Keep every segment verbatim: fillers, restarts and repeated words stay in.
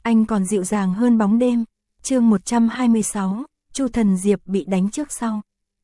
anh còn dịu dàng hơn bóng đêm. Chương một trăm hai mươi sáu, Chu Thần Diệp bị đánh trước sau.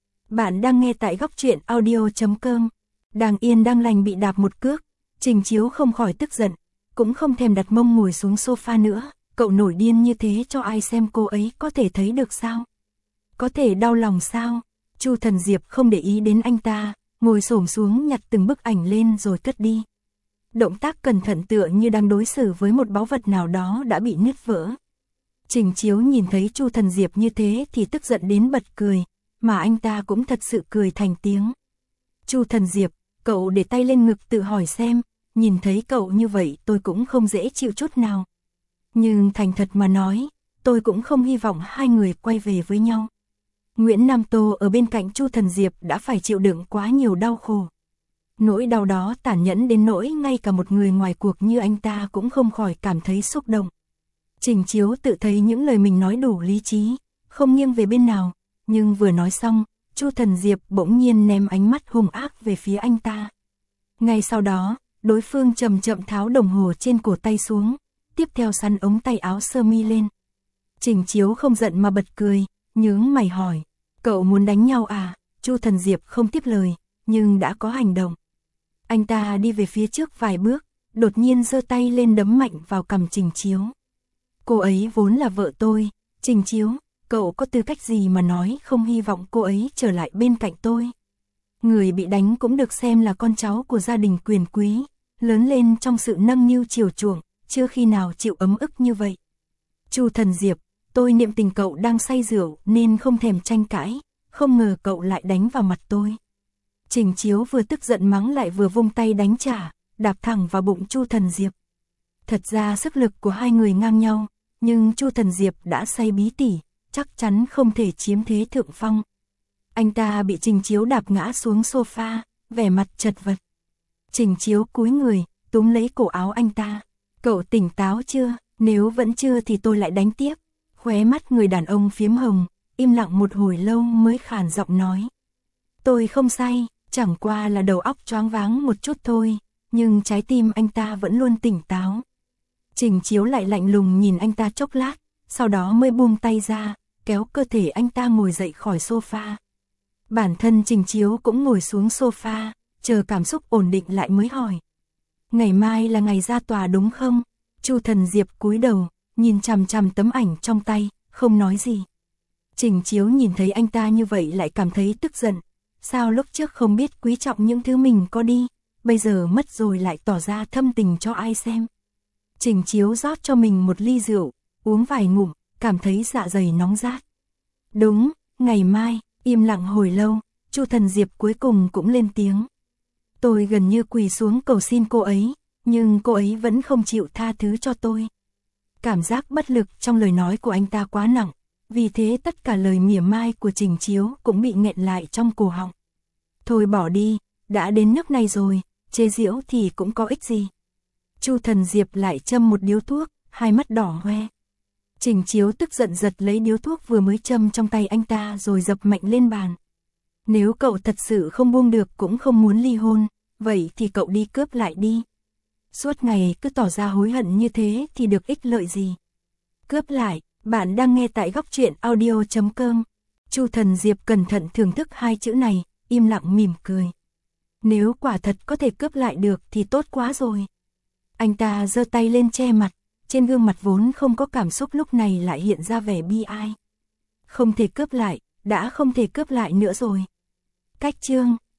Bạn đang nghe tại góc truyện audio chấm com. Đang yên đang lành bị đạp một cước, Trình Chiếu không khỏi tức giận, cũng không thèm đặt mông ngồi xuống sofa nữa. Cậu nổi điên như thế cho ai xem, cô ấy có thể thấy được sao? Có thể đau lòng sao? Chu Thần Diệp không để ý đến anh ta, ngồi xổm xuống nhặt từng bức ảnh lên rồi cất đi. Động tác cẩn thận tựa như đang đối xử với một báu vật nào đó đã bị nứt vỡ. Trình Chiếu nhìn thấy Chu Thần Diệp như thế thì tức giận đến bật cười, mà anh ta cũng thật sự cười thành tiếng. Chu Thần Diệp, cậu để tay lên ngực tự hỏi xem, nhìn thấy cậu như vậy tôi cũng không dễ chịu chút nào. Nhưng thành thật mà nói, tôi cũng không hy vọng hai người quay về với nhau. Nguyễn Nam Tô ở bên cạnh Chu Thần Diệp đã phải chịu đựng quá nhiều đau khổ. Nỗi đau đó tàn nhẫn đến nỗi ngay cả một người ngoài cuộc như anh ta cũng không khỏi cảm thấy xúc động. Trình Chiếu tự thấy những lời mình nói đủ lý trí, không nghiêng về bên nào, nhưng vừa nói xong, Chu Thần Diệp bỗng nhiên ném ánh mắt hung ác về phía anh ta. Ngay sau đó, đối phương chậm chậm tháo đồng hồ trên cổ tay xuống, tiếp theo sắn ống tay áo sơ mi lên. Trình Chiếu không giận mà bật cười, nhướng mày hỏi, cậu muốn đánh nhau à? Chu Thần Diệp không tiếp lời, nhưng đã có hành động. Anh ta đi về phía trước vài bước, đột nhiên giơ tay lên đấm mạnh vào cằm Trình Chiếu. Cô ấy vốn là vợ tôi, Trình Chiếu, cậu có tư cách gì mà nói không hy vọng cô ấy trở lại bên cạnh tôi? Người bị đánh cũng được xem là con cháu của gia đình quyền quý, lớn lên trong sự nâng niu chiều chuộng, chưa khi nào chịu ấm ức như vậy. Chu Thần Diệp, tôi niệm tình cậu đang say rượu nên không thèm tranh cãi, không ngờ cậu lại đánh vào mặt tôi. Trình Chiếu vừa tức giận mắng lại vừa vung tay đánh trả, đạp thẳng vào bụng Chu Thần Diệp. Thật ra sức lực của hai người ngang nhau, nhưng Chu Thần Diệp đã say bí tỉ, chắc chắn không thể chiếm thế thượng phong. Anh ta bị Trình Chiếu đạp ngã xuống sofa, vẻ mặt chật vật. Trình Chiếu cúi người, túm lấy cổ áo anh ta. Cậu tỉnh táo chưa? Nếu vẫn chưa thì tôi lại đánh tiếp. Khóe mắt người đàn ông phiếm hồng, im lặng một hồi lâu mới khàn giọng nói. Tôi không say, chẳng qua là đầu óc choáng váng một chút thôi, nhưng trái tim anh ta vẫn luôn tỉnh táo. Trình Chiếu lại lạnh lùng nhìn anh ta chốc lát, sau đó mới buông tay ra, kéo cơ thể anh ta ngồi dậy khỏi sofa. Bản thân Trình Chiếu cũng ngồi xuống sofa, chờ cảm xúc ổn định lại mới hỏi. Ngày mai là ngày ra tòa đúng không? Chu Thần Diệp cúi đầu, nhìn chằm chằm tấm ảnh trong tay, không nói gì. Trình Chiếu nhìn thấy anh ta như vậy lại cảm thấy tức giận. Sao lúc trước không biết quý trọng những thứ mình có đi, bây giờ mất rồi lại tỏ ra thâm tình cho ai xem. Trình Chiếu rót cho mình một ly rượu, uống vài ngụm, cảm thấy dạ dày nóng rát. Đúng, ngày mai, im lặng hồi lâu, Chu Thần Diệp cuối cùng cũng lên tiếng. Tôi gần như quỳ xuống cầu xin cô ấy, nhưng cô ấy vẫn không chịu tha thứ cho tôi. Cảm giác bất lực trong lời nói của anh ta quá nặng, vì thế tất cả lời mỉa mai của Trình Chiếu cũng bị nghẹn lại trong cổ họng. Thôi bỏ đi, đã đến nước này rồi, chế giễu thì cũng có ích gì. Chu Thần Diệp lại châm một điếu thuốc, hai mắt đỏ hoe. Trình Chiếu tức giận giật lấy điếu thuốc vừa mới châm trong tay anh ta rồi dập mạnh lên bàn. Nếu cậu thật sự không buông được cũng không muốn ly hôn, vậy thì cậu đi cướp lại đi. Suốt ngày cứ tỏ ra hối hận như thế thì được ích lợi gì? Cướp lại, bạn đang nghe tại góc truyện audio chấm com. Chu Thần Diệp cẩn thận thưởng thức hai chữ này, im lặng mỉm cười. Nếu quả thật có thể cướp lại được thì tốt quá rồi. Anh ta giơ tay lên che mặt, trên gương mặt vốn không có cảm xúc lúc này lại hiện ra vẻ bi ai. Không thể cướp lại, đã không thể cướp lại nữa rồi. Cách chương